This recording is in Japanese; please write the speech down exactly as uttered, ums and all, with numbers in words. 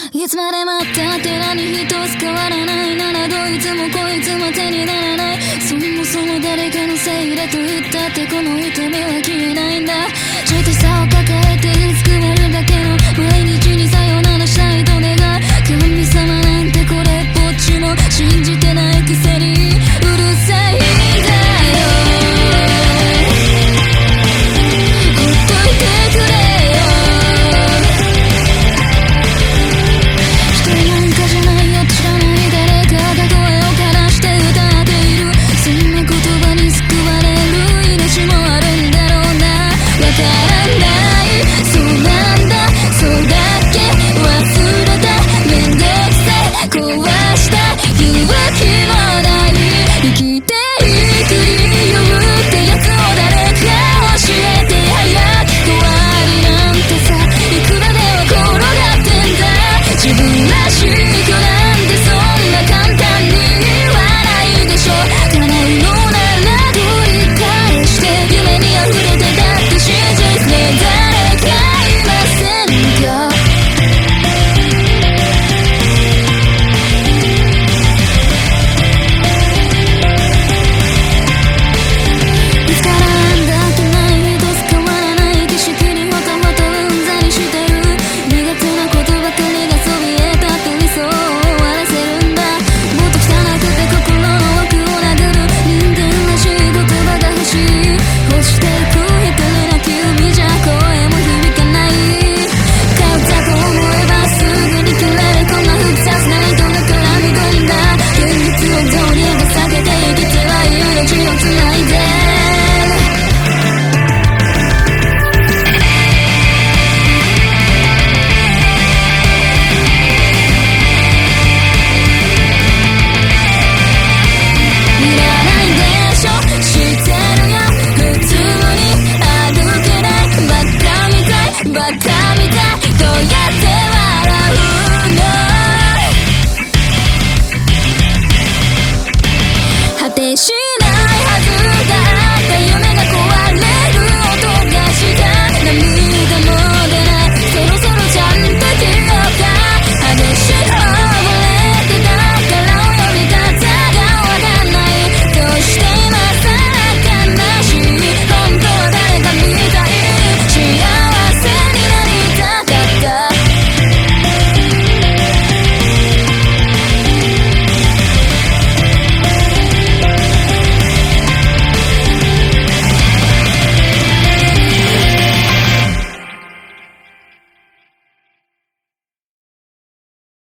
いつまで待ったって何一つ変わらないならどいつもこいつも手にならない。そもそも誰かのせいだと言ったってこの痛みは消えないんだ。ちょっとさを抱えてうずくまるだけの毎日に